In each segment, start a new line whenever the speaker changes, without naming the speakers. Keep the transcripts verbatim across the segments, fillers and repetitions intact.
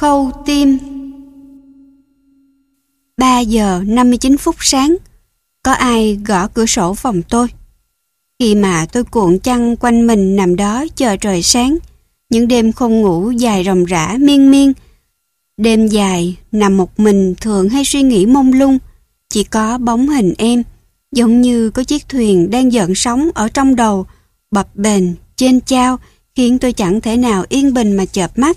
Khâu tim. Ba giờ năm mươi chín phút sáng, có ai gõ cửa sổ phòng tôi. Khi mà tôi cuộn chăn quanh mình nằm đó chờ trời sáng, những đêm không ngủ dài ròng rã miên miên. Đêm dài, nằm một mình thường hay suy nghĩ mông lung, chỉ có bóng hình em, giống như có chiếc thuyền đang dợn sóng ở trong đầu, bập bềnh, chênh chao, khiến tôi chẳng thể nào yên bình mà chợp mắt.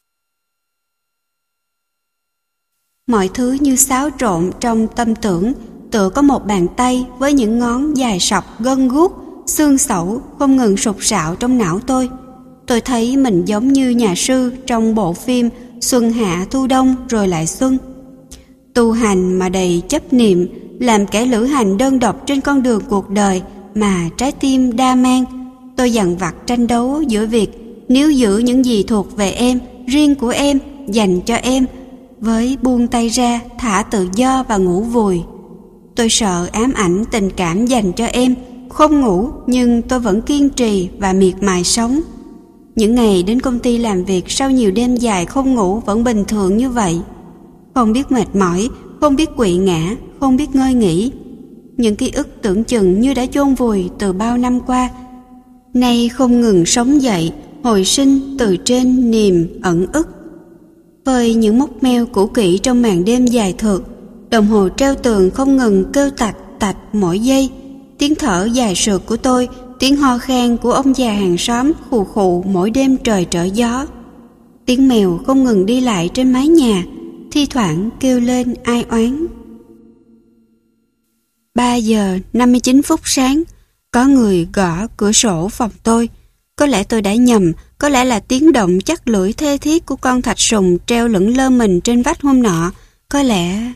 Mọi thứ như xáo trộn trong tâm tưởng, tựa có một bàn tay với những ngón dài sọc gân guốc, xương xẩu không ngừng sục sạo trong não tôi. Tôi thấy mình giống như nhà sư trong bộ phim Xuân Hạ Thu Đông rồi lại Xuân. Tu hành mà đầy chấp niệm, làm kẻ lữ hành đơn độc trên con đường cuộc đời mà trái tim đa mang. Tôi dằn vặt tranh đấu giữa việc níu giữ những gì thuộc về em, riêng của em, dành cho em, với buông tay ra, thả tự do và ngủ vùi. Tôi sợ ám ảnh tình cảm dành cho em, không ngủ nhưng tôi vẫn kiên trì và miệt mài sống. Những ngày đến công ty làm việc sau nhiều đêm dài không ngủ vẫn bình thường như vậy. Không biết mệt mỏi, không biết quỵ ngã, không biết ngơi nghỉ. Những ký ức tưởng chừng như đã chôn vùi từ bao năm qua, nay không ngừng sống dậy, hồi sinh từ trên niềm ẩn ức. Với những móc meo cũ kỹ trong màn đêm dài thượt, đồng hồ treo tường không ngừng kêu tạch tạch mỗi giây. Tiếng thở dài sượt của tôi, tiếng ho khan của ông già hàng xóm khù khụ mỗi đêm trời trở gió. Tiếng mèo không ngừng đi lại trên mái nhà, thi thoảng kêu lên ai oán. Ba giờ năm mươi chín phút sáng, có người gõ cửa sổ phòng tôi. Có lẽ tôi đã nhầm, có lẽ là tiếng động chắc lưỡi thê thiết của con thạch sùng treo lững lơ mình trên vách hôm nọ. Có lẽ...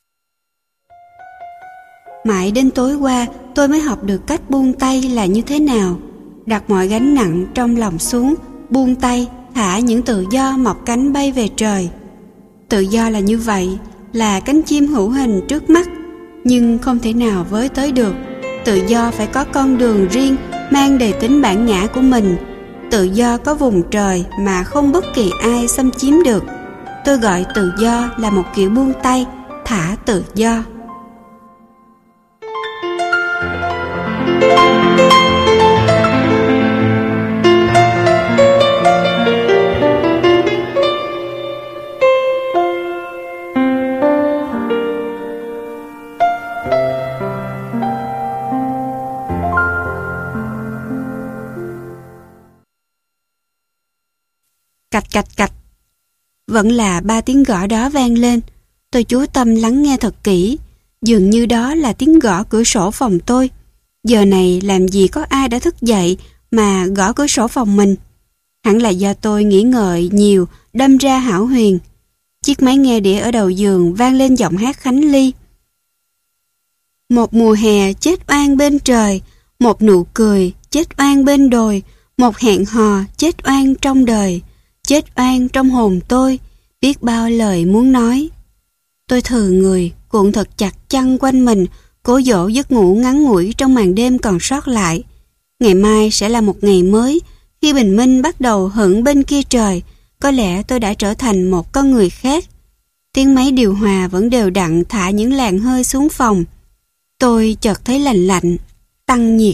Mãi đến tối qua, tôi mới học được cách buông tay là như thế nào. Đặt mọi gánh nặng trong lòng xuống, buông tay, thả những tự do mọc cánh bay về trời. Tự do là như vậy, là cánh chim hữu hình trước mắt, nhưng không thể nào với tới được. Tự do phải có con đường riêng, mang đầy tính bản ngã của mình. Tự do có vùng trời mà không bất kỳ ai xâm chiếm được. Tôi gọi tự do là một kiểu buông tay, thả tự do. Cạch cạch cạch. Vẫn là ba tiếng gõ đó vang lên. Tôi chú tâm lắng nghe thật kỹ. Dường như đó là tiếng gõ cửa sổ phòng tôi. Giờ này làm gì có ai đã thức dậy mà gõ cửa sổ phòng mình. Hẳn là do tôi nghĩ ngợi nhiều, đâm ra hão huyền. Chiếc máy nghe đĩa ở đầu giường vang lên giọng hát Khánh Ly. Một mùa hè chết oan bên trời, một nụ cười chết oan bên đồi, một hẹn hò chết oan trong đời, chết oan trong hồn tôi, biết bao lời muốn nói. Tôi thừ người, cuộn thật chặt chăn quanh mình, cố dỗ giấc ngủ ngắn ngủi trong màn đêm còn sót lại. Ngày mai sẽ là một ngày mới, khi bình minh bắt đầu hửng bên kia trời, có lẽ tôi đã trở thành một con người khác. Tiếng máy điều hòa vẫn đều đặn thả những làn hơi xuống phòng. Tôi chợt thấy lạnh lạnh, tăng nhiệt.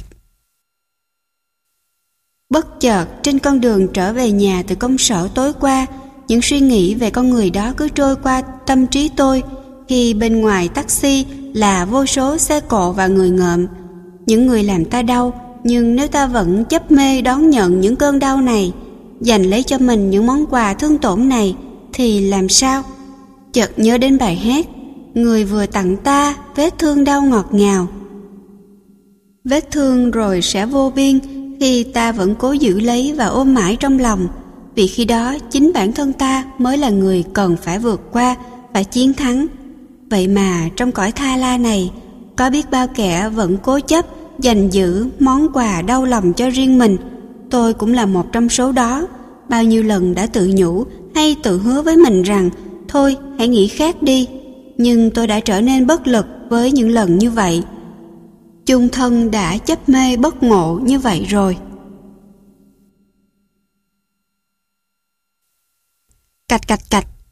Bất chợt, trên con đường trở về nhà từ công sở tối qua, những suy nghĩ về con người đó cứ trôi qua tâm trí tôi, khi bên ngoài taxi là vô số xe cộ và người ngợm. Những người làm ta đau, nhưng nếu ta vẫn chấp mê đón nhận những cơn đau này, giành lấy cho mình những món quà thương tổn này, thì làm sao? Chợt nhớ đến bài hát, người vừa tặng ta vết thương đau ngọt ngào. Vết thương rồi sẽ vô biên khi ta vẫn cố giữ lấy và ôm mãi trong lòng, vì khi đó chính bản thân ta mới là người cần phải vượt qua, phải chiến thắng. Vậy mà trong cõi tha la này, có biết bao kẻ vẫn cố chấp giành giữ món quà đau lòng cho riêng mình. Tôi cũng là một trong số đó. Bao nhiêu lần đã tự nhủ hay tự hứa với mình rằng thôi hãy nghĩ khác đi, nhưng tôi đã trở nên bất lực với những lần như vậy. Chung thân đã chấp mê bất ngộ như vậy rồi. Cạch cạch cạch.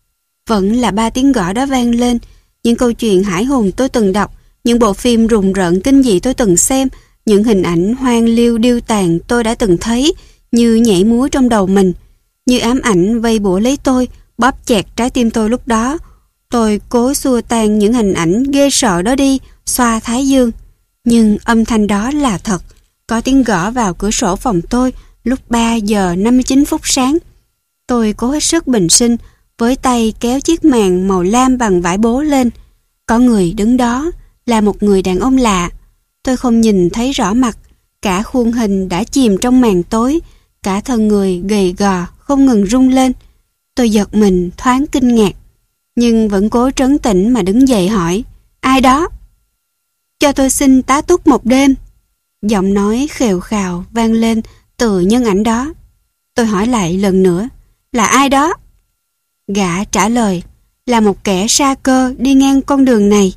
Vẫn là ba tiếng gõ đó vang lên. Những câu chuyện hãi hùng tôi từng đọc, những bộ phim rùng rợn kinh dị tôi từng xem, những hình ảnh hoang liêu điêu tàn tôi đã từng thấy, như nhảy múa trong đầu mình, như ám ảnh vây bủa lấy tôi, bóp chẹt trái tim tôi lúc đó. Tôi cố xua tan những hình ảnh ghê sợ đó đi, xoa thái dương. Nhưng âm thanh đó là thật. Có tiếng gõ vào cửa sổ phòng tôi lúc ba giờ năm mươi chín phút sáng. Tôi cố hết sức bình sinh, với tay kéo chiếc màn màu lam bằng vải bố lên. Có người đứng đó, là một người đàn ông lạ. Tôi không nhìn thấy rõ mặt, cả khuôn hình đã chìm trong màn tối, cả thân người gầy gò không ngừng rung lên. Tôi giật mình thoáng kinh ngạc, nhưng vẫn cố trấn tĩnh mà đứng dậy hỏi: ai đó? Cho tôi xin tá túc một đêm. Giọng nói khều khào vang lên từ nhân ảnh đó. Tôi hỏi lại lần nữa: là ai đó? Gã trả lời: là một kẻ sa cơ đi ngang con đường này.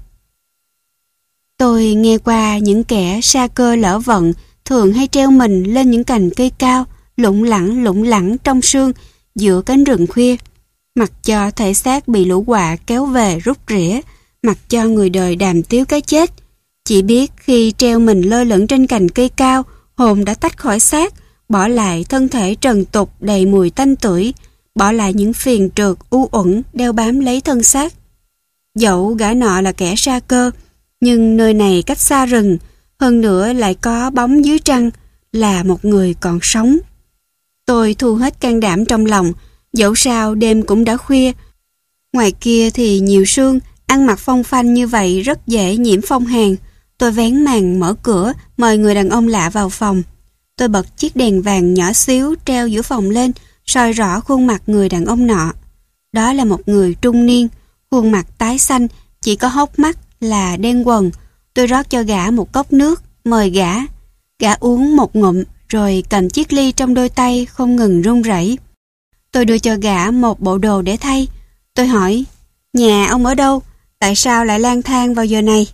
Tôi nghe qua những kẻ sa cơ lỡ vận thường hay treo mình lên những cành cây cao, lủng lẳng lủng lẳng trong sương giữa cánh rừng khuya, mặc cho thể xác bị lũ quạ kéo về rút rỉa, mặc cho người đời đàm tiếu cái chết. Chỉ biết khi treo mình lơ lửng trên cành cây cao, hồn đã tách khỏi xác, bỏ lại thân thể trần tục đầy mùi tanh tưởi, bỏ lại những phiền trượt u uẩn đeo bám lấy thân xác. Dẫu gã nọ là kẻ sa cơ, nhưng nơi này cách xa rừng, hơn nữa lại có bóng dưới trăng, là một người còn sống. Tôi thu hết can đảm trong lòng, dẫu sao đêm cũng đã khuya. Ngoài kia thì nhiều sương, ăn mặc phong phanh như vậy rất dễ nhiễm phong hàn. Tôi vén màn mở cửa, mời người đàn ông lạ vào phòng. Tôi bật chiếc đèn vàng nhỏ xíu treo giữa phòng lên, soi rõ khuôn mặt người đàn ông nọ. Đó là một người trung niên, khuôn mặt tái xanh, chỉ có hốc mắt là đen quần. Tôi rót cho gã một cốc nước, mời gã. Gã uống một ngụm, rồi cầm chiếc ly trong đôi tay không ngừng run rẩy. Tôi đưa cho gã một bộ đồ để thay. Tôi hỏi: nhà ông ở đâu? Tại sao lại lang thang vào giờ này?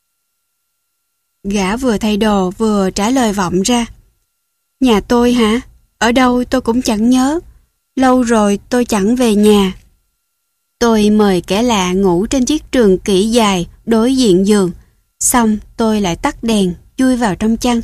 Gã vừa thay đồ vừa trả lời vọng ra: nhà tôi hả? Ở đâu tôi cũng chẳng nhớ. Lâu rồi tôi chẳng về nhà. Tôi mời kẻ lạ ngủ trên chiếc trường kỷ dài đối diện giường. Xong tôi lại tắt đèn, chui vào trong chăn.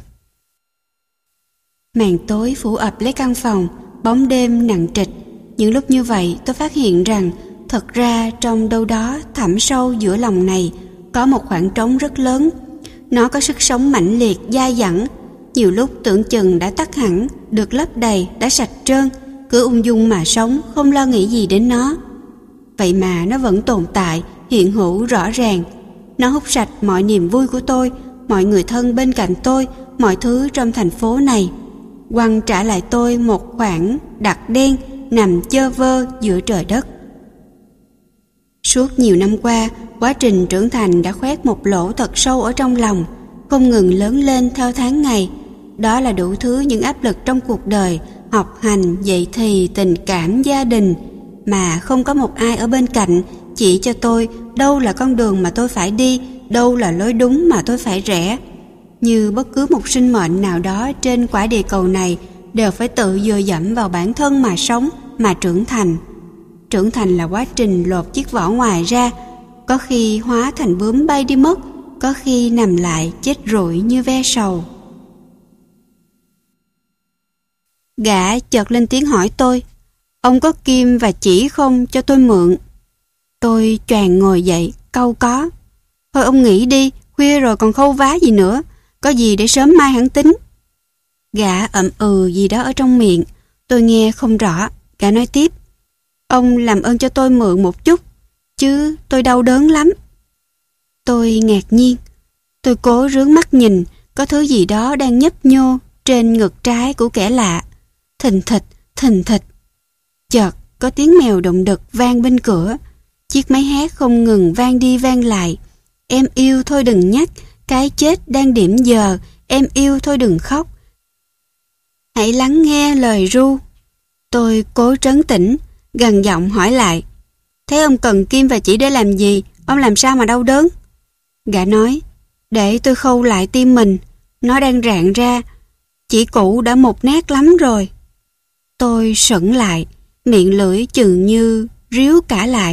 Màn tối phủ ập lấy căn phòng, bóng đêm nặng trịch. Những lúc như vậy tôi phát hiện rằng thật ra trong đâu đó thẳm sâu giữa lòng này có một khoảng trống rất lớn. Nó có sức sống mãnh liệt, dai dẳng. Nhiều lúc tưởng chừng đã tắt hẳn, được lấp đầy, đã sạch trơn, cứ ung dung mà sống, không lo nghĩ gì đến nó. Vậy mà nó vẫn tồn tại, hiện hữu rõ ràng. Nó hút sạch mọi niềm vui của tôi, mọi người thân bên cạnh tôi, mọi thứ trong thành phố này. Quăng trả lại tôi một khoảng đặc đen nằm chơ vơ giữa trời đất. Suốt nhiều năm qua, quá trình trưởng thành đã khoét một lỗ thật sâu ở trong lòng, không ngừng lớn lên theo tháng ngày. Đó là đủ thứ những áp lực trong cuộc đời, học hành, dạy thì, tình cảm, gia đình, mà không có một ai ở bên cạnh chỉ cho tôi đâu là con đường mà tôi phải đi, đâu là lối đúng mà tôi phải rẽ. Như bất cứ một sinh mệnh nào đó trên quả địa cầu này đều phải tự dựa dẫm vào bản thân mà sống, mà trưởng thành. Trưởng thành là quá trình lột chiếc vỏ ngoài ra, có khi hóa thành bướm bay đi mất, có khi nằm lại chết rụi như ve sầu. Gã chợt lên tiếng hỏi tôi: ông có kim và chỉ không, cho tôi mượn? Tôi choàng ngồi dậy, cau có: thôi ông nghỉ đi, khuya rồi còn khâu vá gì nữa, có gì để sớm mai hẳn tính. Gã ậm ừ gì đó ở trong miệng, tôi nghe không rõ. Gã nói tiếp: ông làm ơn cho tôi mượn một chút, chứ tôi đau đớn lắm. Tôi ngạc nhiên. Tôi cố rướn mắt nhìn, có thứ gì đó đang nhấp nhô trên ngực trái của kẻ lạ. Thình thịch, thình thịch. Chợt có tiếng mèo động đực vang bên cửa. Chiếc máy hát không ngừng vang đi vang lại: em yêu thôi đừng nhắc, cái chết đang điểm giờ, em yêu thôi đừng khóc, hãy lắng nghe lời ru. Tôi cố trấn tĩnh, gằn giọng hỏi lại: thế ông cần kim và chỉ để làm gì? Ông làm sao mà đau đớn? Gã nói: để tôi khâu lại tim mình, nó đang rạn ra, chỉ cũ đã mục nát lắm rồi. Tôi sững lại, miệng lưỡi chừng như ríu cả lại.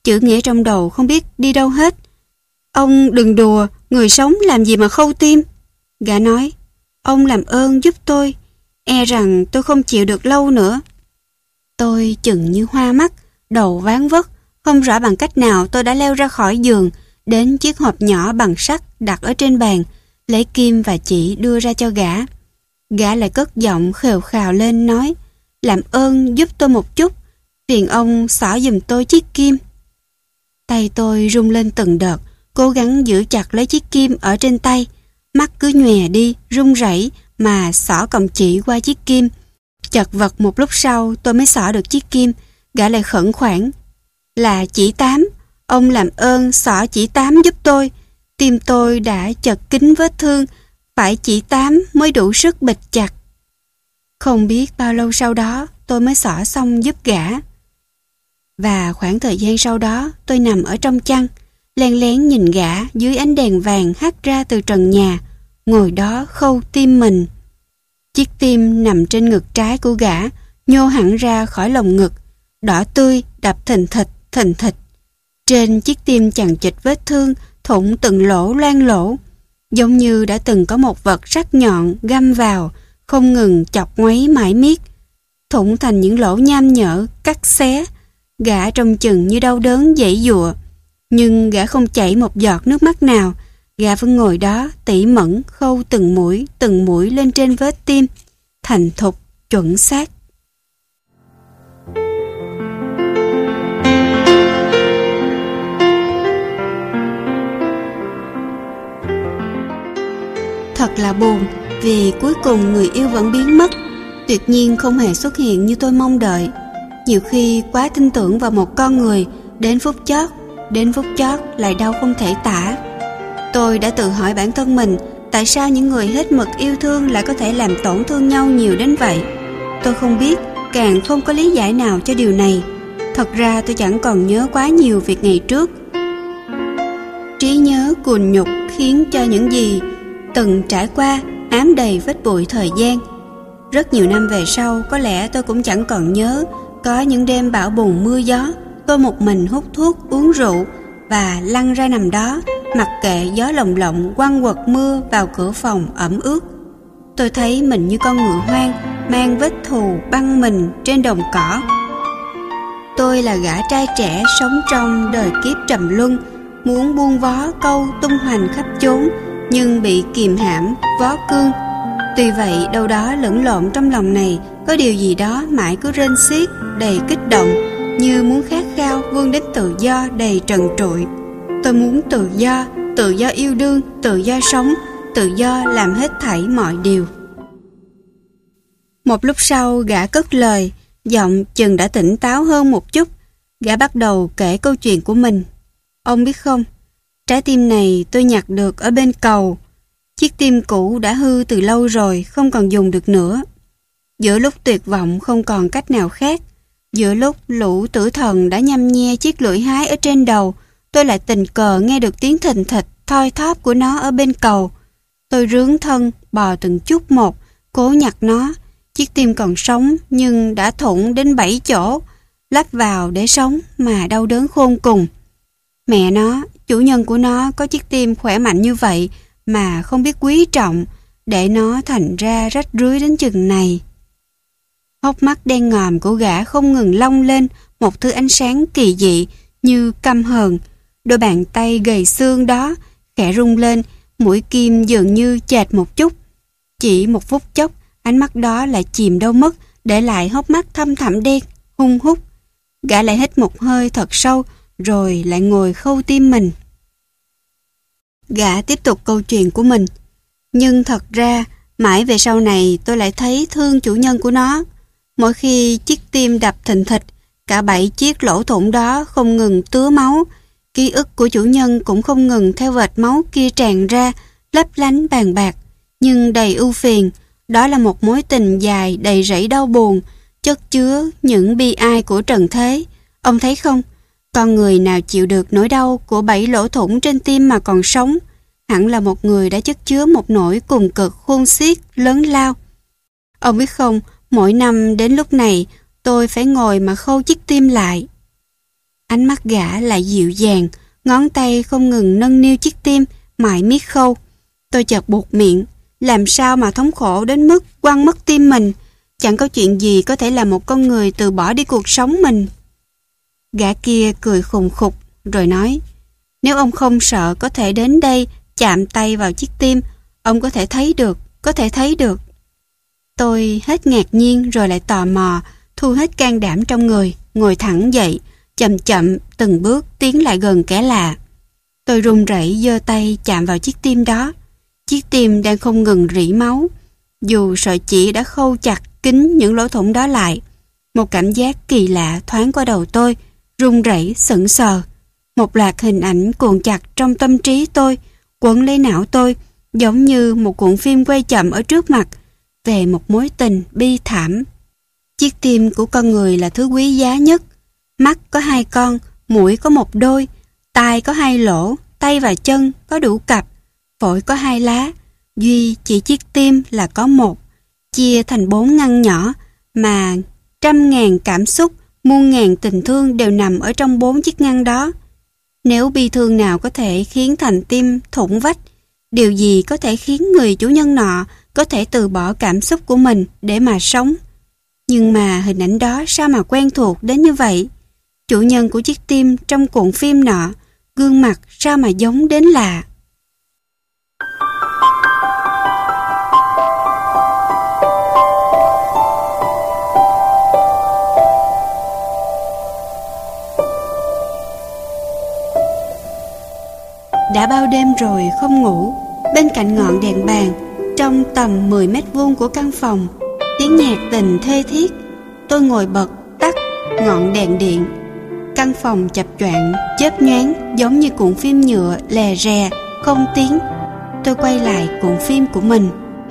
Chữ nghĩa trong đầu không biết đi đâu hết. Ông đừng đùa, người sống làm gì mà khâu tim. Gã nói, ông làm ơn giúp tôi, e rằng tôi không chịu được lâu nữa. Tôi chừng như hoa mắt, đầu váng vất, không rõ bằng cách nào tôi đã leo ra khỏi giường, đến chiếc hộp nhỏ bằng sắt đặt ở trên bàn, lấy kim và chỉ đưa ra cho gã. Gã lại cất giọng khều khào lên nói, làm ơn giúp tôi một chút, phiền ông xỏ giùm tôi chiếc kim. Tay tôi rung lên từng đợt, cố gắng giữ chặt lấy chiếc kim ở trên tay, mắt cứ nhòe đi, run rẩy mà xỏ cọng chỉ qua chiếc kim. Chật vật một lúc sau tôi mới xỏ được chiếc kim. Gã lại khẩn khoản, là chỉ tám, ông làm ơn xỏ chỉ tám giúp tôi. Tim tôi đã chật kín vết thương, phải chỉ tám mới đủ sức bịt chặt. Không biết bao lâu sau đó tôi mới xỏ xong giúp gã. Và khoảng thời gian sau đó tôi nằm ở trong chăn, len lén nhìn gã dưới ánh đèn vàng hắt ra từ trần nhà, ngồi đó khâu tim mình. Chiếc tim nằm trên ngực trái của gã, nhô hẳn ra khỏi lồng ngực, đỏ tươi, đập thình thịch, thình thịch. Trên chiếc tim chằng chịt vết thương, thủng từng lỗ loang lỗ, giống như đã từng có một vật sắc nhọn găm vào, không ngừng chọc ngoáy mãi miết, thủng thành những lỗ nham nhở, cắt xé. Gã trông chừng như đau đớn giãy giụa, nhưng gã không chảy một giọt nước mắt nào. Gã vẫn ngồi đó tỉ mẩn khâu từng mũi, từng mũi lên trên vết tim, thành thục, chuẩn xác. Thật là buồn, vì cuối cùng người yêu vẫn biến mất, tuyệt nhiên không hề xuất hiện như tôi mong đợi. Nhiều khi quá tin tưởng vào một con người, đến phút chót, đến phút chót lại đau không thể tả. Tôi đã tự hỏi bản thân mình, tại sao những người hết mực yêu thương lại có thể làm tổn thương nhau nhiều đến vậy? Tôi không biết, càng không có lý giải nào cho điều này. Thật ra tôi chẳng còn nhớ quá nhiều việc ngày trước. Trí nhớ cùn nhục khiến cho những gì từng trải qua ám đầy vết bụi thời gian. Rất nhiều năm về sau, có lẽ tôi cũng chẳng còn nhớ. Có những đêm bão bùng mưa gió, tôi một mình hút thuốc, uống rượu và lăn ra nằm đó, mặc kệ gió lồng lộng quăng quật mưa vào cửa phòng ẩm ướt. Tôi thấy mình như con ngựa hoang mang vết thù băng mình trên đồng cỏ. Tôi là gã trai trẻ sống trong đời kiếp trầm luân, muốn buông vó câu tung hoành khắp chốn, nhưng bị kìm hãm vó cương. Tuy vậy, đâu đó lẫn lộn trong lòng này có điều gì đó mãi cứ rên xiết, đầy kích động, như muốn khát khao vươn đến tự do đầy trần trụi. Tôi muốn tự do, tự do yêu đương, tự do sống, tự do làm hết thảy mọi điều. Một lúc sau, gã cất lời, giọng chừng đã tỉnh táo hơn một chút. Gã bắt đầu kể câu chuyện của mình. Ông biết không, trái tim này tôi nhặt được ở bên cầu. Chiếc tim cũ đã hư từ lâu rồi, không còn dùng được nữa. Giữa lúc tuyệt vọng không còn cách nào khác, giữa lúc lũ tử thần đã nhăm nhe chiếc lưỡi hái ở trên đầu, tôi lại tình cờ nghe được tiếng thình thịch, thoi thóp của nó ở bên cầu. Tôi rướn thân, bò từng chút một, cố nhặt nó. Chiếc tim còn sống nhưng đã thủng đến bảy chỗ, lắp vào để sống mà đau đớn khôn cùng. Mẹ nó, chủ nhân của nó có chiếc tim khỏe mạnh như vậy mà không biết quý trọng, để nó thành ra rách rưới đến chừng này. Hốc mắt đen ngòm của gã không ngừng long lên một thứ ánh sáng kỳ dị như căm hờn. Đôi bàn tay gầy xương đó khẽ rung lên, mũi kim dường như chệch một chút. Chỉ một phút chốc, ánh mắt đó lại chìm đâu mất, để lại hốc mắt thâm thẳm đen, hung hút. Gã lại hít một hơi thật sâu, rồi lại ngồi khâu tim mình. Gã tiếp tục câu chuyện của mình. Nhưng thật ra, mãi về sau này tôi lại thấy thương chủ nhân của nó. Mỗi khi chiếc tim đập thình thịch, cả bảy chiếc lỗ thủng đó không ngừng tứa máu. Ký ức của chủ nhân cũng không ngừng theo vệt máu kia tràn ra, lấp lánh bàn bạc, nhưng đầy ưu phiền. Đó là một mối tình dài đầy rẫy đau buồn, chất chứa những bi ai của trần thế. Ông thấy không, con người nào chịu được nỗi đau của bảy lỗ thủng trên tim mà còn sống, hẳn là một người đã chất chứa một nỗi cùng cực khôn xiết lớn lao. Ông biết không, mỗi năm đến lúc này tôi phải ngồi mà khâu chiếc tim lại. Ánh mắt gã lại dịu dàng, ngón tay không ngừng nâng niu chiếc tim, mải miết khâu. Tôi chợt buột miệng, làm sao mà thống khổ đến mức quăng mất tim mình. Chẳng có chuyện gì có thể làm một con người từ bỏ đi cuộc sống mình. Gã kia cười khùng khục rồi nói, nếu ông không sợ có thể đến đây chạm tay vào chiếc tim, ông có thể thấy được, có thể thấy được. Tôi hết ngạc nhiên rồi lại tò mò, thu hết can đảm trong người, ngồi thẳng dậy, chậm chậm từng bước tiến lại gần kẻ lạ. Tôi run rẩy giơ tay chạm vào chiếc tim đó. Chiếc tim đang không ngừng rỉ máu. Dù sợi chỉ đã khâu chặt kín những lỗ thủng đó lại. Một cảm giác kỳ lạ thoáng qua đầu tôi, run rẩy sững sờ. Một loạt hình ảnh cuộn chặt trong tâm trí tôi, quấn lấy não tôi, giống như một cuộn phim quay chậm ở trước mặt, về một mối tình bi thảm. Chiếc tim của con người là thứ quý giá nhất. Mắt có hai con, mũi có một đôi, tai có hai lỗ, tay và chân có đủ cặp, phổi có hai lá, duy chỉ chiếc tim là có một, chia thành bốn ngăn nhỏ, mà trăm ngàn cảm xúc, muôn ngàn tình thương đều nằm ở trong bốn chiếc ngăn đó. Nếu bi thương nào có thể khiến thành tim thủng vách, điều gì có thể khiến người chủ nhân nọ có thể từ bỏ cảm xúc của mình để mà sống? Nhưng mà hình ảnh đó sao mà quen thuộc đến như vậy? Chủ nhân của chiếc tim trong cuộn phim nọ, gương mặt sao mà giống đến lạ. Đã bao đêm rồi không ngủ, bên cạnh ngọn đèn bàn, trong tầm mười mét vuông của căn phòng, tiếng nhạc tình thê thiết. Tôi ngồi bật tắt ngọn đèn điện. Căn phòng chập choạng, chớp nhoáng giống như cuộn phim nhựa lè rè, không tiếng. Tôi quay lại cuộn phim của mình.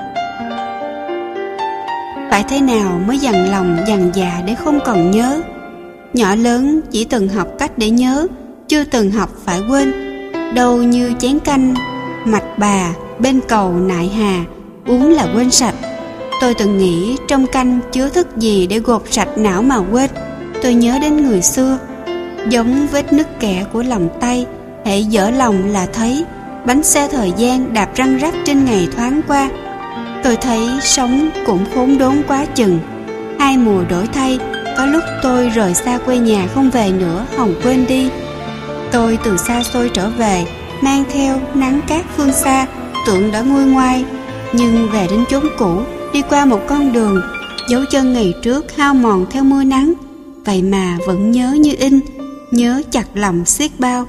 Phải thế nào mới dằn lòng dằn dạ để không còn nhớ? Nhỏ lớn chỉ từng học cách để nhớ, chưa từng học phải quên. Đâu như chén canh mạch bà bên cầu nại hà, uống là quên sạch. Tôi từng nghĩ trong canh chứa thức gì để gột sạch não mà quên. Tôi nhớ đến người xưa, giống vết nứt kẽ của lòng tay, hễ dở lòng là thấy bánh xe thời gian đạp răng rắc trên ngày thoáng qua. Tôi thấy sống cũng khốn đốn quá chừng. Hai mùa đổi thay, có lúc tôi rời xa quê nhà không về nữa, hòng quên đi. Tôi từ xa xôi trở về, mang theo nắng cát phương xa, tưởng đã nguôi ngoai. Nhưng về đến chốn cũ, đi qua một con đường, dấu chân ngày trước hao mòn theo mưa nắng, vậy mà vẫn nhớ như in, nhớ chặt lòng xiết bao.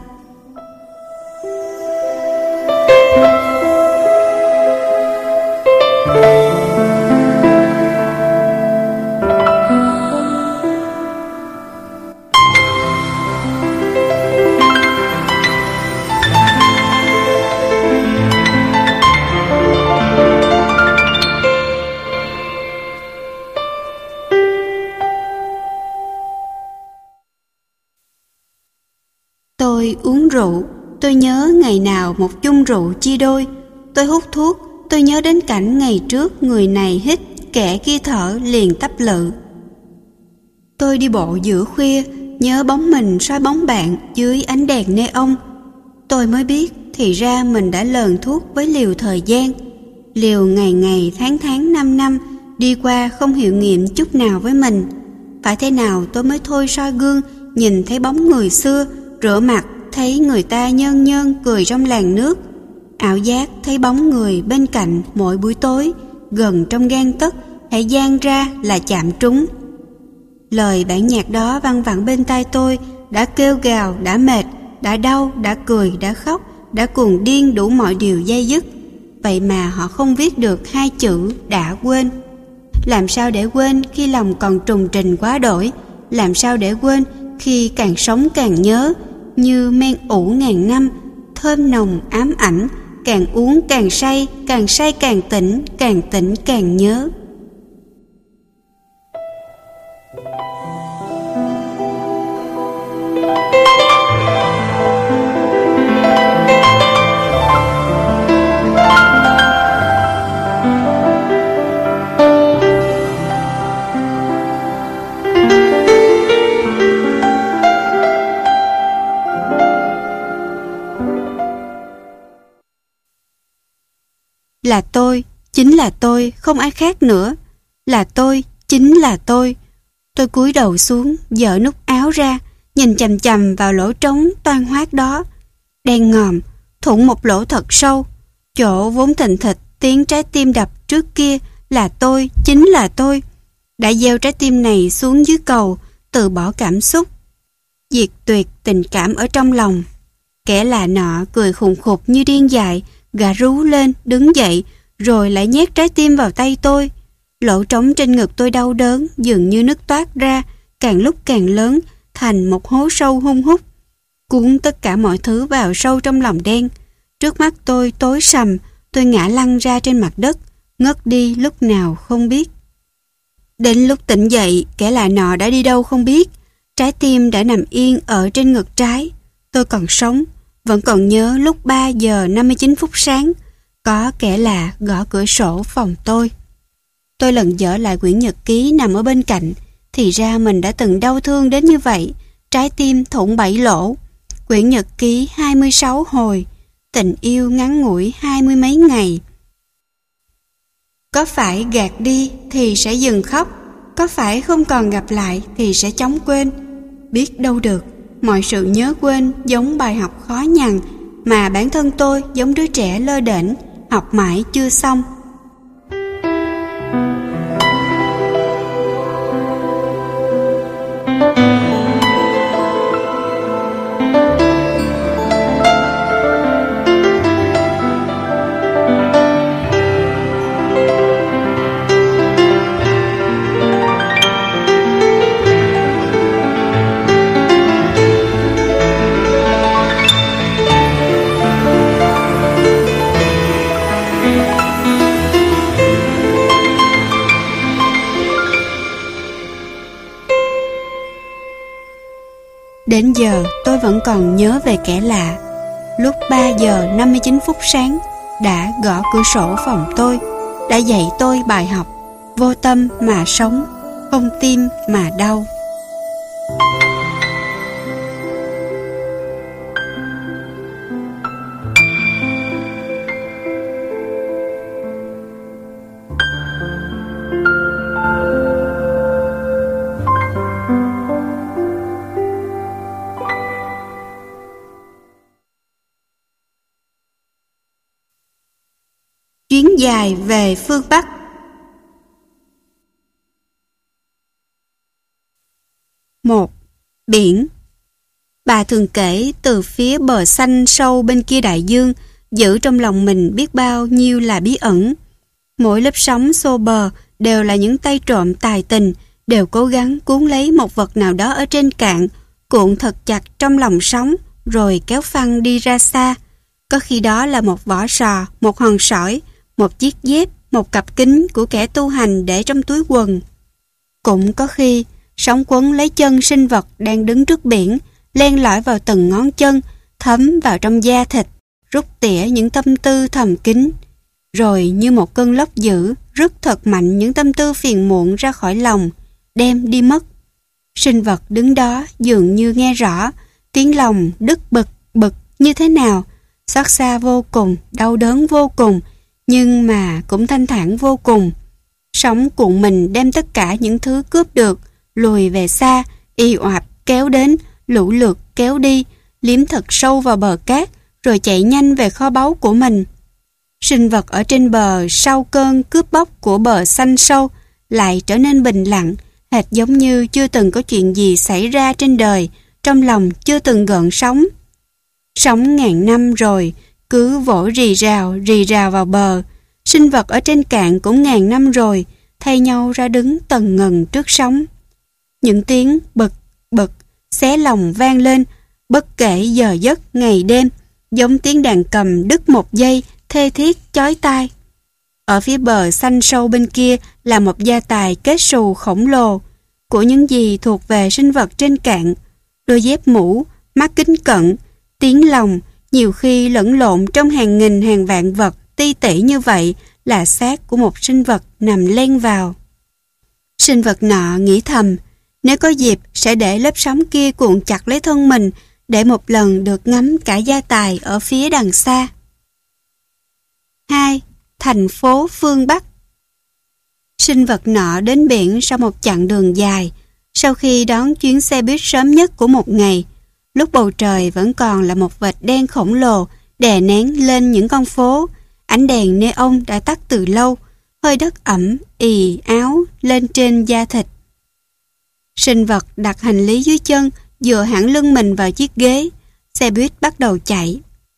Tôi uống rượu, tôi nhớ ngày nào một chung rượu chia đôi. Tôi hút thuốc, tôi nhớ đến cảnh ngày trước người này hít, kẻ kia thở liền tấp lự. Tôi đi bộ giữa khuya, nhớ bóng mình soi bóng bạn dưới ánh đèn neon. Tôi mới biết thì ra mình đã lờn thuốc với liều thời gian, liều ngày ngày tháng tháng năm năm đi qua không hiệu nghiệm chút nào với mình. Phải thế nào tôi mới thôi soi gương, nhìn thấy bóng người xưa, rửa mặt thấy người ta nhơn nhơn cười trong làn nước, ảo giác thấy bóng người bên cạnh mỗi buổi tối, gần trong gang tấc, hãy giang ra là chạm trúng. Lời bản nhạc đó văng vẳng bên tai tôi, đã kêu gào, đã mệt, đã đau, đã cười, đã khóc, đã cuồng điên đủ mọi điều dây dứt. Vậy mà họ không viết được hai chữ đã quên. Làm sao để quên khi lòng còn trùng trình quá đổi? Làm sao để quên khi càng sống càng nhớ, như men ủ ngàn năm, thơm nồng ám ảnh, càng uống càng say, càng say càng tỉnh, càng tỉnh càng nhớ. Là tôi, chính là tôi, không ai khác nữa. Là tôi, chính là tôi. Tôi cúi đầu xuống, giở nút áo ra, nhìn chằm chằm vào lỗ trống toan hoác đó. Đen ngòm, thủng một lỗ thật sâu. Chỗ vốn thình thịch tiếng trái tim đập trước kia là tôi, chính là tôi. Đã gieo trái tim này xuống dưới cầu, từ bỏ cảm xúc, diệt tuyệt tình cảm ở trong lòng. Kẻ lạ nọ cười khùng khục như điên dại, gà rú lên, đứng dậy, rồi lại nhét trái tim vào tay tôi. Lỗ trống trên ngực tôi đau đớn, dường như nứt toát ra, càng lúc càng lớn, thành một hố sâu hun hút, cuốn tất cả mọi thứ vào sâu trong lòng đen. Trước mắt tôi tối sầm, tôi ngã lăn ra trên mặt đất, ngất đi lúc nào không biết. Đến lúc tỉnh dậy, kẻ lạ nọ đã đi đâu không biết. Trái tim đã nằm yên ở trên ngực trái. Tôi còn sống, vẫn còn nhớ lúc ba giờ năm mươi chín phút sáng, có kẻ lạ gõ cửa sổ phòng tôi. Tôi lần dở lại quyển nhật ký nằm ở bên cạnh, thì ra mình đã từng đau thương đến như vậy, trái tim thủng bảy lỗ. Quyển nhật ký hai mươi sáu hồi, tình yêu ngắn ngủi hai mươi mấy ngày. Có phải gạt đi thì sẽ dừng khóc, có phải không còn gặp lại thì sẽ chóng quên. Biết đâu được, mọi sự nhớ quên giống bài học khó nhằn, mà bản thân tôi giống đứa trẻ lơ đễnh, học mãi chưa xong. Đến giờ tôi vẫn còn nhớ về kẻ lạ. Lúc ba giờ năm mươi chín phút sáng đã gõ cửa sổ phòng tôi, đã dạy tôi bài học: vô tâm mà sống, không tim mà đau. Chuyến dài về phương Bắc. Một. Biển. Bà thường kể từ phía bờ xanh sâu bên kia đại dương, giữ trong lòng mình biết bao nhiêu là bí ẩn. Mỗi lớp sóng xô bờ đều là những tay trộm tài tình, đều cố gắng cuốn lấy một vật nào đó ở trên cạn, cuộn thật chặt trong lòng sóng, rồi kéo phăng đi ra xa. Có khi đó là một vỏ sò, một hòn sỏi, một chiếc dép, một cặp kính của kẻ tu hành để trong túi quần. Cũng có khi, sóng quấn lấy chân sinh vật đang đứng trước biển, len lỏi vào từng ngón chân, thấm vào trong da thịt, rút tỉa những tâm tư thầm kín. Rồi như một cơn lốc dữ, rút thật mạnh những tâm tư phiền muộn ra khỏi lòng, đem đi mất. Sinh vật đứng đó dường như nghe rõ, tiếng lòng đứt bực bực như thế nào, xót xa vô cùng, đau đớn vô cùng, nhưng mà cũng thanh thản vô cùng. Sóng cuộn mình đem tất cả những thứ cướp được, lùi về xa, y oạp kéo đến, lũ lượt kéo đi, liếm thật sâu vào bờ cát, rồi chạy nhanh về kho báu của mình. Sinh vật ở trên bờ sau cơn cướp bóc của bờ xanh sâu lại trở nên bình lặng, hệt giống như chưa từng có chuyện gì xảy ra trên đời, trong lòng chưa từng gợn sóng. Sóng ngàn năm rồi, cứ vỗ rì rào, rì rào vào bờ. Sinh vật ở trên cạn cũng ngàn năm rồi, thay nhau ra đứng tần ngần trước sóng. Những tiếng bực, bực, xé lòng vang lên, bất kể giờ giấc ngày đêm, giống tiếng đàn cầm đứt một giây, thê thiết, chói tai. Ở phía bờ xanh sâu bên kia là một gia tài kết xù khổng lồ, của những gì thuộc về sinh vật trên cạn. Đôi dép mũ, mắt kính cận, tiếng lòng, nhiều khi lẫn lộn trong hàng nghìn hàng vạn vật ti tỉ như vậy là xác của một sinh vật nằm len vào. Sinh vật nọ nghĩ thầm, nếu có dịp sẽ để lớp sóng kia cuộn chặt lấy thân mình để một lần được ngắm cả gia tài ở phía đằng xa. Hai. thành phố phương Bắc. Sinh vật nọ đến biển sau một chặng đường dài, sau khi đón chuyến xe buýt sớm nhất của một ngày, lúc bầu trời vẫn còn là một vệt đen khổng lồ đè nén lên những con phố. Ánh đèn neon đã tắt từ lâu, hơi đất ẩm ì áo lên trên da thịt. Sinh vật đặt hành lý dưới chân, dựa hẳn lưng mình vào chiếc ghế. Xe buýt bắt đầu chạy.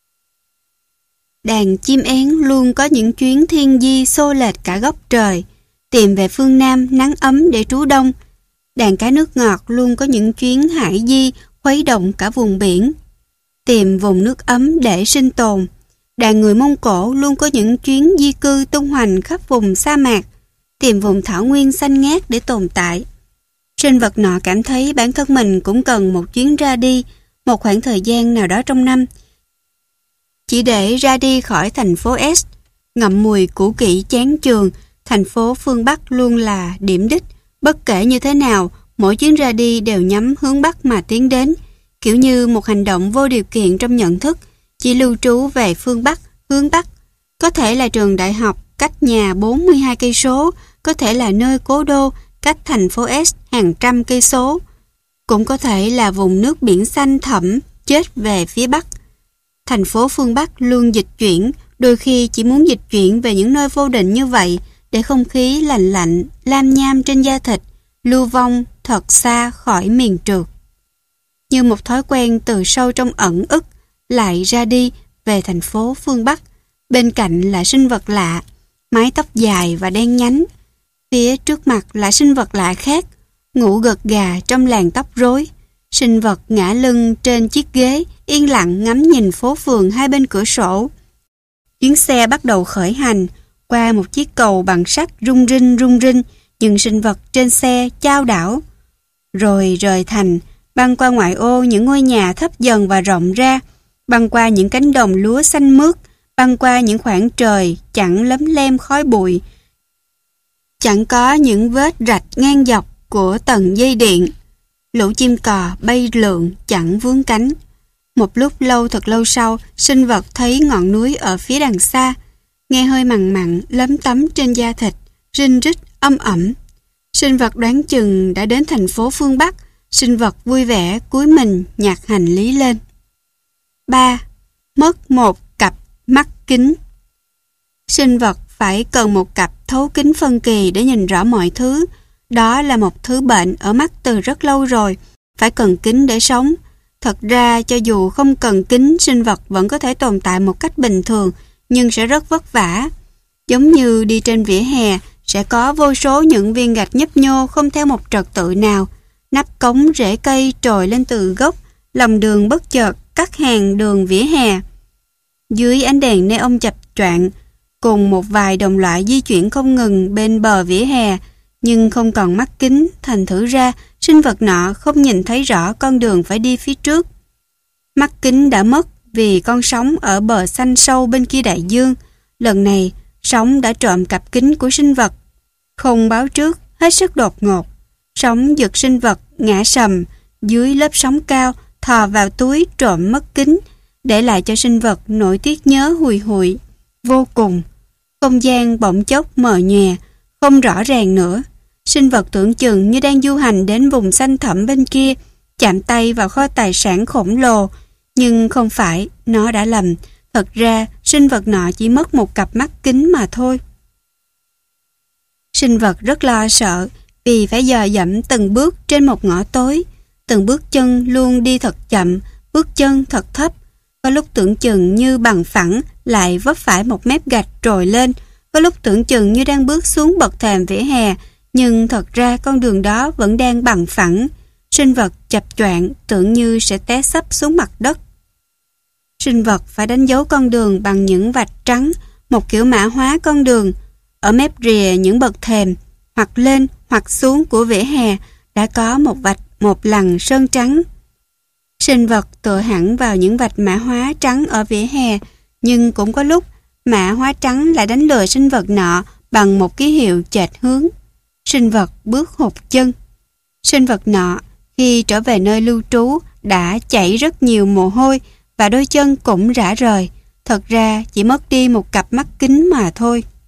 Đàn chim én luôn có những chuyến thiên di xô lệch cả góc trời, tìm về phương Nam nắng ấm để trú đông. Đàn cá nước ngọt luôn có những chuyến hải di khuấy động cả vùng biển, tìm vùng nước ấm để sinh tồn. Đàn người Mông Cổ luôn có những chuyến di cư tung hoành khắp vùng sa mạc, tìm vùng thảo nguyên xanh ngát để tồn tại. Sinh vật nọ cảm thấy bản thân mình cũng cần một chuyến ra đi, một khoảng thời gian nào đó trong năm, chỉ để ra đi khỏi thành phố S, ngậm mùi cũ kỹ chán chường. Thành phố phương Bắc luôn là điểm đích, bất kể như thế nào, mỗi chuyến ra đi đều nhắm hướng Bắc mà tiến đến, kiểu như một hành động vô điều kiện trong nhận thức, chỉ lưu trú về phương Bắc, hướng Bắc. Có thể là trường đại học cách nhà bốn mươi hai cây số, có thể là nơi cố đô cách thành phố S hàng trăm cây số, cũng có thể là vùng nước biển xanh thẳm chết về phía Bắc. Thành phố phương Bắc luôn dịch chuyển, đôi khi chỉ muốn dịch chuyển về những nơi vô định như vậy, để không khí lạnh lạnh, lam nham trên da thịt, lưu vong thật xa khỏi miền trượt. Như một thói quen từ sâu trong ẩn ức, lại ra đi về thành phố phương Bắc. Bên cạnh là sinh vật lạ, mái tóc dài và đen nhánh. Phía trước mặt là sinh vật lạ khác, ngủ gật gà trong làn tóc rối. Sinh vật ngã lưng trên chiếc ghế, yên lặng ngắm nhìn phố phường hai bên cửa sổ. Chuyến xe bắt đầu khởi hành, qua một chiếc cầu bằng sắt rung rinh rung rinh, nhưng sinh vật trên xe chao đảo. Rồi rời thành, băng qua ngoại ô những ngôi nhà thấp dần và rộng ra, băng qua những cánh đồng lúa xanh mướt, băng qua những khoảng trời chẳng lấm lem khói bụi, chẳng có những vết rạch ngang dọc của tầng dây điện. Lũ chim cò bay lượn chẳng vướng cánh. Một lúc lâu thật lâu sau, sinh vật thấy ngọn núi ở phía đằng xa, nghe hơi mặn mặn lấm tấm trên da thịt, rinh rít âm ẩm. Sinh vật đoán chừng đã đến thành phố phương Bắc. Sinh vật vui vẻ cúi mình nhặt hành lý lên. ba. Mất một cặp mắt kính. Sinh vật phải cần một cặp thấu kính phân kỳ để nhìn rõ mọi thứ. Đó là một thứ bệnh ở mắt từ rất lâu rồi, phải cần kính để sống. Thật ra cho dù không cần kính, sinh vật vẫn có thể tồn tại một cách bình thường, nhưng sẽ rất vất vả. Giống như đi trên vỉa hè, sẽ có vô số những viên gạch nhấp nhô không theo một trật tự nào. Nắp cống rễ cây trồi lên từ gốc, lòng đường bất chợt cắt hàng đường vỉa hè. Dưới ánh đèn neon chập choạng, cùng một vài đồng loại di chuyển không ngừng bên bờ vỉa hè, nhưng không còn mắt kính, thành thử ra sinh vật nọ không nhìn thấy rõ con đường phải đi phía trước. Mắt kính đã mất vì con sóng ở bờ xanh sâu bên kia đại dương. Lần này, sóng đã trộm cặp kính của sinh vật. Không báo trước, hết sức đột ngột. Sóng giật sinh vật ngã sầm dưới lớp sóng cao, thò vào túi trộm mất kính, để lại cho sinh vật nỗi tiếc nhớ hùi hụi vô cùng. Không gian bỗng chốc mờ nhòe, không rõ ràng nữa. Sinh vật tưởng chừng như đang du hành đến vùng xanh thẳm bên kia, chạm tay vào kho tài sản khổng lồ. Nhưng không phải, nó đã lầm. Thật ra, sinh vật nọ chỉ mất một cặp mắt kính mà thôi. Sinh vật rất lo sợ vì phải dò dẫm từng bước trên một ngõ tối. Từng bước chân luôn đi thật chậm, bước chân thật thấp. Có lúc tưởng chừng như bằng phẳng, lại vấp phải một mép gạch trồi lên. Có lúc tưởng chừng như đang bước xuống bậc thềm vỉa hè, nhưng thật ra con đường đó vẫn đang bằng phẳng. Sinh vật chập choạng tưởng như sẽ té sấp xuống mặt đất. Sinh vật phải đánh dấu con đường bằng những vạch trắng, một kiểu mã hóa con đường. Ở mép rìa những bậc thềm, hoặc lên hoặc xuống của vỉa hè, đã có một vạch một lằn sơn trắng. Sinh vật tựa hẳn vào những vạch mã hóa trắng ở vỉa hè, nhưng cũng có lúc mã hóa trắng lại đánh lừa sinh vật nọ bằng một ký hiệu chệch hướng. Sinh vật bước hụt chân. Sinh vật nọ khi trở về nơi lưu trú đã chảy rất nhiều mồ hôi và đôi chân cũng rã rời. Thật ra chỉ mất đi một cặp mắt kính mà thôi.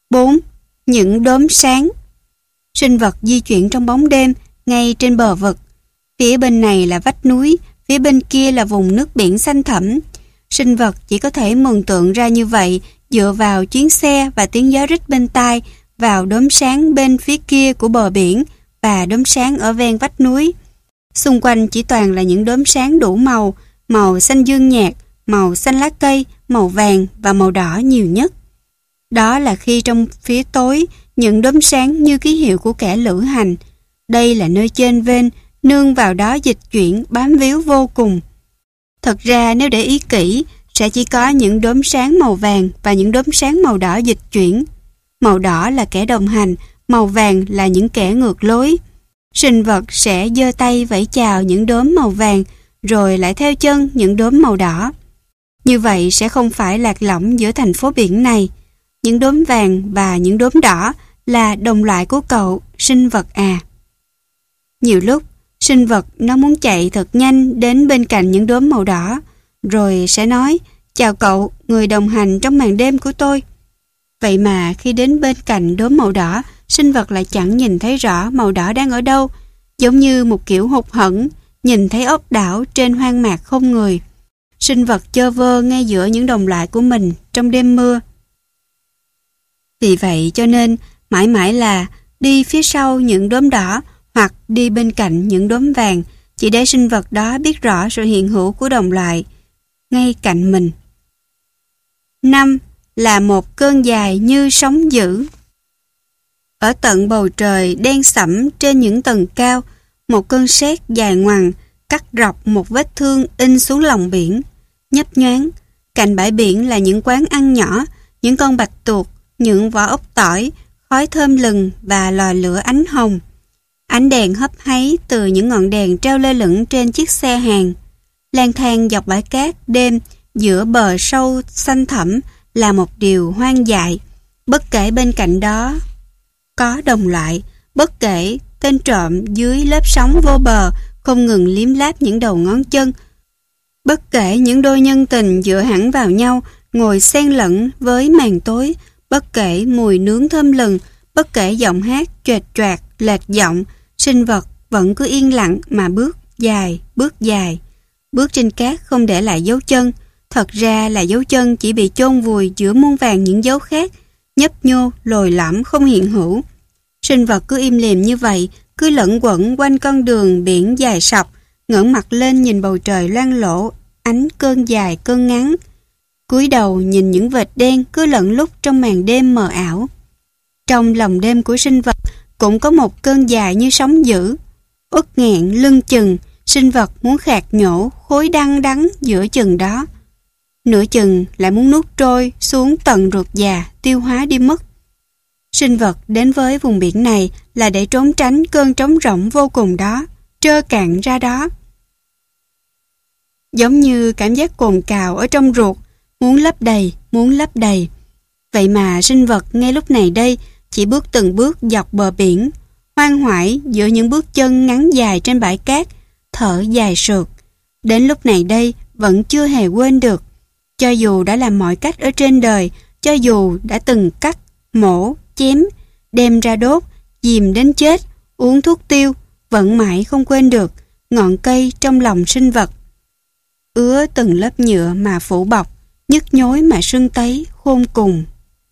bốn. Những đốm sáng. Sinh vật di chuyển trong bóng đêm ngay trên bờ vực. Phía bên này là vách núi, phía bên kia là vùng nước biển xanh thẳm. Sinh vật chỉ có thể mường tượng ra như vậy dựa vào chuyến xe và tiếng gió rít bên tai, vào đốm sáng bên phía kia của bờ biển và đốm sáng ở ven vách núi. Xung quanh chỉ toàn là những đốm sáng đủ màu, màu xanh dương nhạt, màu xanh lá cây, màu vàng và màu đỏ nhiều nhất. Đó là khi trong phía tối, những đốm sáng như ký hiệu của kẻ lữ hành. Đây là nơi chênh vênh, nương vào đó dịch chuyển bám víu vô cùng. Thật ra nếu để ý kỹ, sẽ chỉ có những đốm sáng màu vàng và những đốm sáng màu đỏ dịch chuyển. Màu đỏ là kẻ đồng hành, màu vàng là những kẻ ngược lối. Sinh vật sẽ giơ tay vẫy chào những đốm màu vàng, rồi lại theo chân những đốm màu đỏ. Như vậy sẽ không phải lạc lõng giữa thành phố biển này. Những đốm vàng và những đốm đỏ là đồng loại của cậu, sinh vật à. Nhiều lúc, sinh vật nó muốn chạy thật nhanh đến bên cạnh những đốm màu đỏ, rồi sẽ nói, chào cậu, người đồng hành trong màn đêm của tôi. Vậy mà khi đến bên cạnh đốm màu đỏ, sinh vật lại chẳng nhìn thấy rõ màu đỏ đang ở đâu, giống như một kiểu hụt hẫng, nhìn thấy ốc đảo trên hoang mạc không người. Sinh vật chơ vơ ngay giữa những đồng loại của mình trong đêm mưa. Vì vậy cho nên, mãi mãi là đi phía sau những đốm đỏ hoặc đi bên cạnh những đốm vàng, chỉ để sinh vật đó biết rõ sự hiện hữu của đồng loại ngay cạnh mình. Năm là một cơn dài như sóng dữ. Ở tận bầu trời đen sẫm trên những tầng cao, một cơn sét dài ngoằng cắt rọc một vết thương in xuống lòng biển, nhấp nhoáng. Cạnh bãi biển là những quán ăn nhỏ, những con bạch tuộc, những vỏ ốc tỏi, khói thơm lừng và lò lửa ánh hồng. Ánh đèn hấp háy từ những ngọn đèn treo lơ lửng trên chiếc xe hàng. Lang thang dọc bãi cát đêm giữa bờ sâu xanh thẳm là một điều hoang dại. Bất kể bên cạnh đó có đồng loại, bất kể tên trộm dưới lớp sóng vô bờ không ngừng liếm láp những đầu ngón chân, bất kể những đôi nhân tình dựa hẳn vào nhau ngồi xen lẫn với màn tối, bất kể mùi nướng thơm lừng, bất kể giọng hát choẹt choạc lệch giọng, sinh vật vẫn cứ yên lặng mà bước dài, bước dài. Bước trên cát không để lại dấu chân, thật ra là dấu chân chỉ bị chôn vùi giữa muôn vàn những dấu khác, nhấp nhô, lồi lõm không hiện hữu. Sinh vật cứ im lìm như vậy, cứ lẫn quẩn quanh con đường biển dài sọc, ngẩng mặt lên nhìn bầu trời loang lổ, ánh cơn dài cơn ngắn. Cúi đầu nhìn những vệt đen cứ lẫn lúc trong màn đêm mờ ảo. Trong lòng đêm của sinh vật cũng có một cơn dài như sóng dữ. Uất nghẹn lưng chừng, sinh vật muốn khạc nhổ khối đăng đắng giữa chừng đó. Nửa chừng lại muốn nuốt trôi xuống tận ruột già, tiêu hóa đi mất. Sinh vật đến với vùng biển này là để trốn tránh cơn trống rỗng vô cùng đó, trơ cạn ra đó. Giống như cảm giác cồn cào ở trong ruột, muốn lấp đầy, muốn lấp đầy. Vậy mà sinh vật ngay lúc này đây chỉ bước từng bước dọc bờ biển, hoang hoải giữa những bước chân ngắn dài trên bãi cát, thở dài sượt. Đến lúc này đây vẫn chưa hề quên được. Cho dù đã làm mọi cách ở trên đời, cho dù đã từng cắt, mổ, chém, đem ra đốt, dìm đến chết, uống thuốc tiêu, vẫn mãi không quên được ngọn cây trong lòng sinh vật. Ứa từng lớp nhựa mà phủ bọc, nhức nhối mà sưng tấy khôn cùng.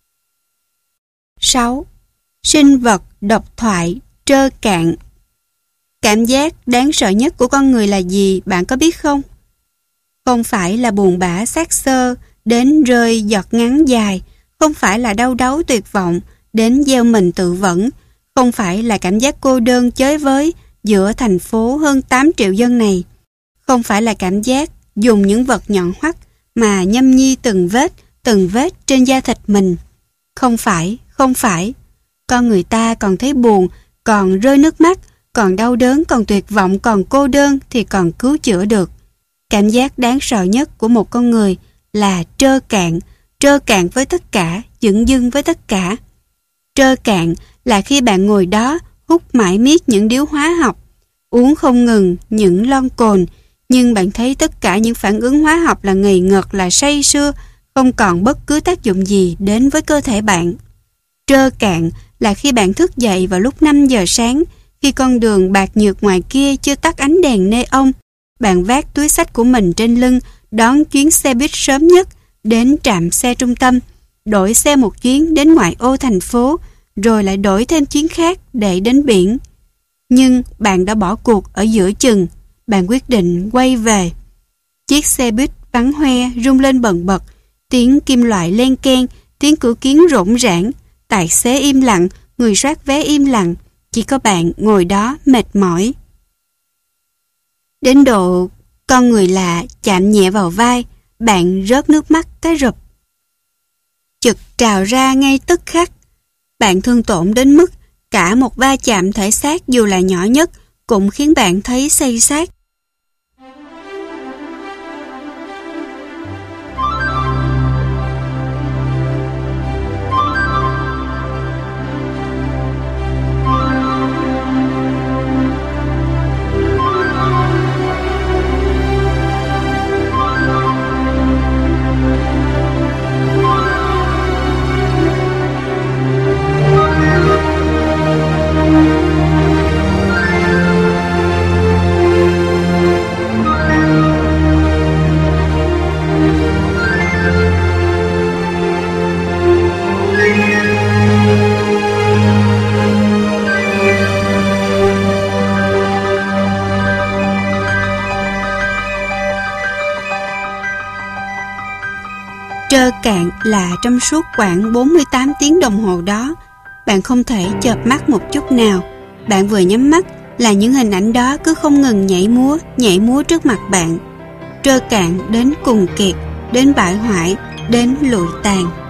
sáu. Sinh vật độc thoại, trơ cạn. Cảm giác đáng sợ nhất của con người là gì bạn có biết không? Không phải là buồn bã xác xơ đến rơi giọt ngắn dài, không phải là đau đáu tuyệt vọng đến gieo mình tự vẫn, không phải là cảm giác cô đơn chới với giữa thành phố hơn tám triệu dân này, không phải là cảm giác dùng những vật nhọn hoắt mà nhâm nhi từng vết, từng vết trên da thịt mình. Không phải, không phải. Con người ta còn thấy buồn, còn rơi nước mắt, còn đau đớn, còn tuyệt vọng, còn cô đơn thì còn cứu chữa được. Cảm giác đáng sợ nhất của một con người là trơ cạn, trơ cạn với tất cả, dửng dưng với tất cả. Trơ cạn là khi bạn ngồi đó hút mãi miết những điếu hóa học, uống không ngừng những lon cồn, nhưng bạn thấy tất cả những phản ứng hóa học là ngây ngật, là say sưa, không còn bất cứ tác dụng gì đến với cơ thể bạn. Trơ cạn là khi bạn thức dậy vào lúc năm giờ sáng, khi con đường bạc nhược ngoài kia chưa tắt ánh đèn neon. Bạn vác túi xách của mình trên lưng, đón chuyến xe buýt sớm nhất đến trạm xe trung tâm, đổi xe một chuyến đến ngoại ô thành phố, rồi lại đổi thêm chuyến khác để đến biển. Nhưng bạn đã bỏ cuộc ở giữa chừng. Bạn quyết định quay về. Chiếc xe buýt vắng hoe rung lên bần bật, tiếng kim loại len keng, tiếng cửa kiến rỗng rãng. Tài xế im lặng, người soát vé im lặng, chỉ có bạn ngồi đó mệt mỏi. Đến độ con người lạ chạm nhẹ vào vai, bạn rớt nước mắt cái rụp. Chực trào ra ngay tức khắc. Bạn thương tổn đến mức cả một va chạm thể xác dù là nhỏ nhất cũng khiến bạn thấy say sát. Trơ cạn là trong suốt khoảng bốn mươi tám tiếng đồng hồ đó, bạn không thể chợp mắt một chút nào. Bạn vừa nhắm mắt là những hình ảnh đó cứ không ngừng nhảy múa, nhảy múa trước mặt bạn. Trơ cạn đến cùng kiệt, đến bại hoại, đến lụi tàn.